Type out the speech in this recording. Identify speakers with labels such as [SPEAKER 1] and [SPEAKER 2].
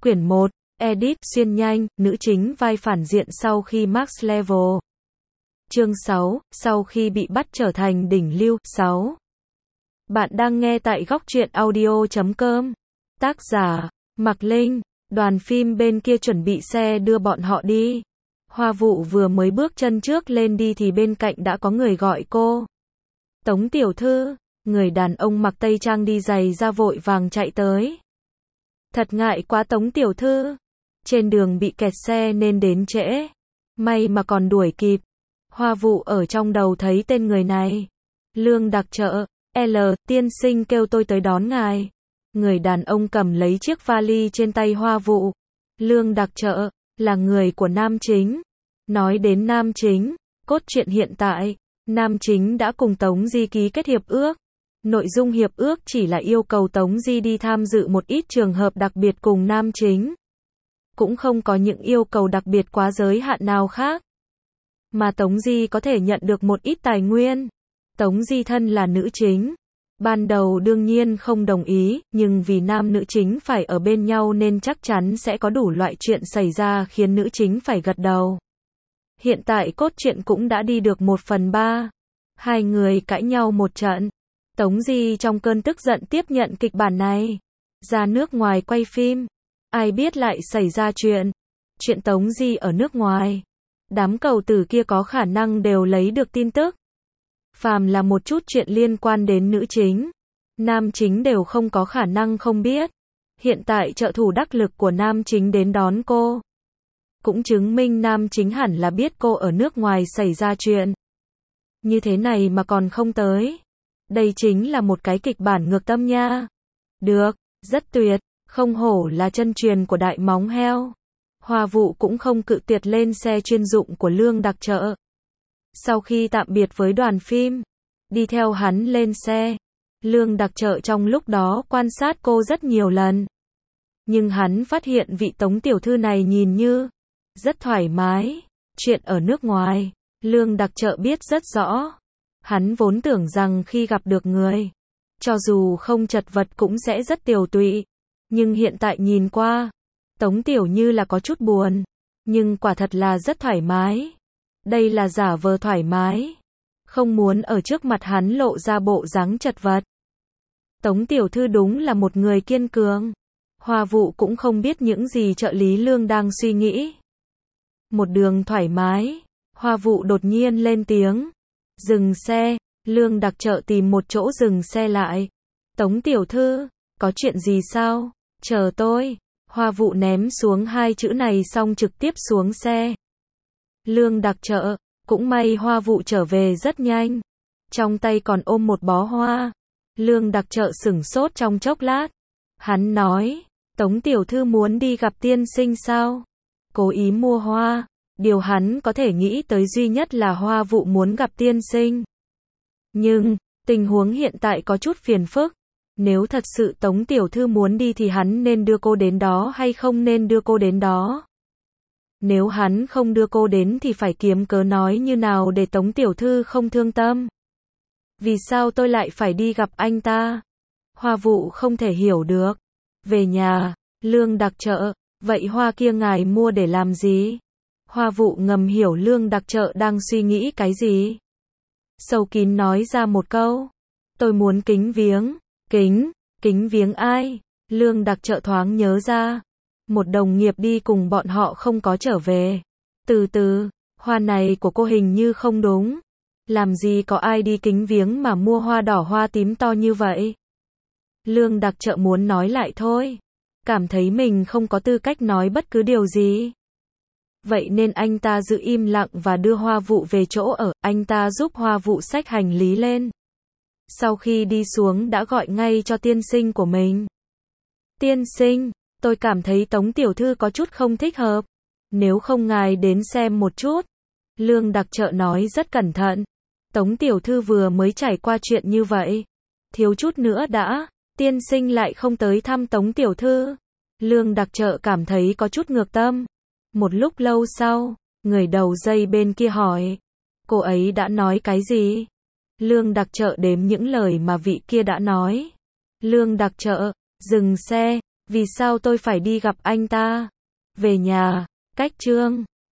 [SPEAKER 1] Quyển 1, Edit, xuyên nhanh, nữ chính vai phản diện sau khi Max Level. Chương 6, sau khi bị bắt trở thành đỉnh lưu. 6. Bạn đang nghe tại góc truyện audio.com. Tác giả, Mạc Linh. Đoàn phim bên kia chuẩn bị xe đưa bọn họ đi. Hoa Vụ vừa mới bước chân trước lên đi thì bên cạnh đã có người gọi cô. Tống tiểu thư. Người đàn ông mặc tây trang đi giày ra vội vàng chạy tới. Thật ngại quá Tống tiểu thư. Trên đường bị kẹt xe nên đến trễ. May mà còn đuổi kịp. Hoa Vụ ở trong đầu thấy tên người này. Lương Đặc Trợ. L, tiên sinh kêu tôi tới đón ngài. Người đàn ông cầm lấy chiếc vali trên tay Hoa Vụ. Lương Đặc Trợ là người của nam chính. Nói đến nam chính, cốt truyện hiện tại, nam chính đã cùng Tống Di ký kết hiệp ước. Nội dung hiệp ước chỉ là yêu cầu Tống Di đi tham dự một ít trường hợp đặc biệt cùng nam chính. Cũng không có những yêu cầu đặc biệt quá giới hạn nào khác. Mà Tống Di có thể nhận được một ít tài nguyên. Tống Di thân là nữ chính. Ban đầu đương nhiên không đồng ý, nhưng vì nam nữ chính phải ở bên nhau nên chắc chắn sẽ có đủ loại chuyện xảy ra khiến nữ chính phải gật đầu. Hiện tại cốt truyện cũng đã đi được 1/3. Hai người cãi nhau một trận. Tống Di trong cơn tức giận tiếp nhận kịch bản này. Ra nước ngoài quay phim. Ai biết lại xảy ra chuyện. Chuyện Tống Di ở nước ngoài. Đám cầu tử kia có khả năng đều lấy được tin tức. Phàm là một chút chuyện liên quan đến nữ chính, nam chính đều không có khả năng không biết. Hiện tại trợ thủ đắc lực của nam chính đến đón cô. Cũng chứng minh nam chính hẳn là biết cô ở nước ngoài xảy ra chuyện. Như thế này mà còn không tới. Đây chính là một cái kịch bản ngược tâm nha. Được, rất tuyệt, không hổ là chân truyền của đại móng heo. Hoa Vụ cũng không cự tuyệt lên xe chuyên dụng của Lương Đặc Trợ. Sau khi tạm biệt với đoàn phim, đi theo hắn lên xe. Lương Đặc Trợ trong lúc đó quan sát cô rất nhiều lần. Nhưng hắn phát hiện vị Tống tiểu thư này nhìn như rất thoải mái. Chuyện ở nước ngoài, Lương Đặc Trợ biết rất rõ. Hắn vốn tưởng rằng khi gặp được người, cho dù không chật vật cũng sẽ rất tiều tụy. Nhưng hiện tại nhìn qua, Tống tiểu như là có chút buồn. Nhưng quả thật là rất thoải mái. Đây là giả vờ thoải mái. Không muốn ở trước mặt hắn lộ ra bộ dáng chật vật. Tống tiểu thư đúng là một người kiên cường. Hoa Vụ cũng không biết những gì trợ lý Lương đang suy nghĩ. Một đường thoải mái. Hoa Vụ đột nhiên lên tiếng. Dừng xe. Lương Đặc Trợ tìm một chỗ dừng xe lại. Tống tiểu thư, có chuyện gì sao? Chờ tôi. Hoa Vụ ném xuống hai chữ này xong trực tiếp xuống xe. Lương Đặc Trợ, cũng may Hoa Vụ trở về rất nhanh. Trong tay còn ôm một bó hoa. Lương Đặc Trợ sửng sốt trong chốc lát. Hắn nói, Tống tiểu thư muốn đi gặp tiên sinh sao? Cố ý mua hoa. Điều hắn có thể nghĩ tới duy nhất là Hoa Vụ muốn gặp tiên sinh. Nhưng, tình huống hiện tại có chút phiền phức. Nếu thật sự Tống tiểu thư muốn đi thì hắn nên đưa cô đến đó hay không nên đưa cô đến đó? Nếu hắn không đưa cô đến thì phải kiếm cớ nói như nào để Tống tiểu thư không thương tâm. Vì sao tôi lại phải đi gặp anh ta? Hoa Vụ không thể hiểu được. Về nhà, Lương Đặc Trợ, vậy hoa kia ngài mua để làm gì? Hoa Vụ ngầm hiểu Lương Đặc Trợ đang suy nghĩ cái gì. Sâu kín nói ra một câu. Tôi muốn kính viếng. Kính viếng ai? Lương Đặc Trợ thoáng nhớ ra. Một đồng nghiệp đi cùng bọn họ không có trở về. Từ từ, hoa này của cô hình như không đúng. Làm gì có ai đi kính viếng mà mua hoa đỏ hoa tím to như vậy? Lương Đặc Trợ muốn nói lại thôi. Cảm thấy mình không có tư cách nói bất cứ điều gì. Vậy nên anh ta giữ im lặng và đưa Hoa Vụ về chỗ ở. Anh ta giúp Hoa Vụ xách hành lý lên. Sau khi đi xuống đã gọi ngay cho tiên sinh của mình. Tiên sinh, tôi cảm thấy Tống tiểu thư có chút không thích hợp. Nếu không ngài đến xem một chút. Lương Đặc Trợ nói rất cẩn thận. Tống tiểu thư vừa mới trải qua chuyện như vậy. Thiếu chút nữa đã, tiên sinh lại không tới thăm Tống tiểu thư. Lương Đặc Trợ cảm thấy có chút ngược tâm. Một lúc lâu sau, người đầu dây bên kia hỏi. Cô ấy đã nói cái gì? Lương Đặc Trợ đếm những lời mà vị kia đã nói. Lương Đặc Trợ, dừng xe. Vì sao tôi phải đi gặp anh ta? Về nhà. Cách chương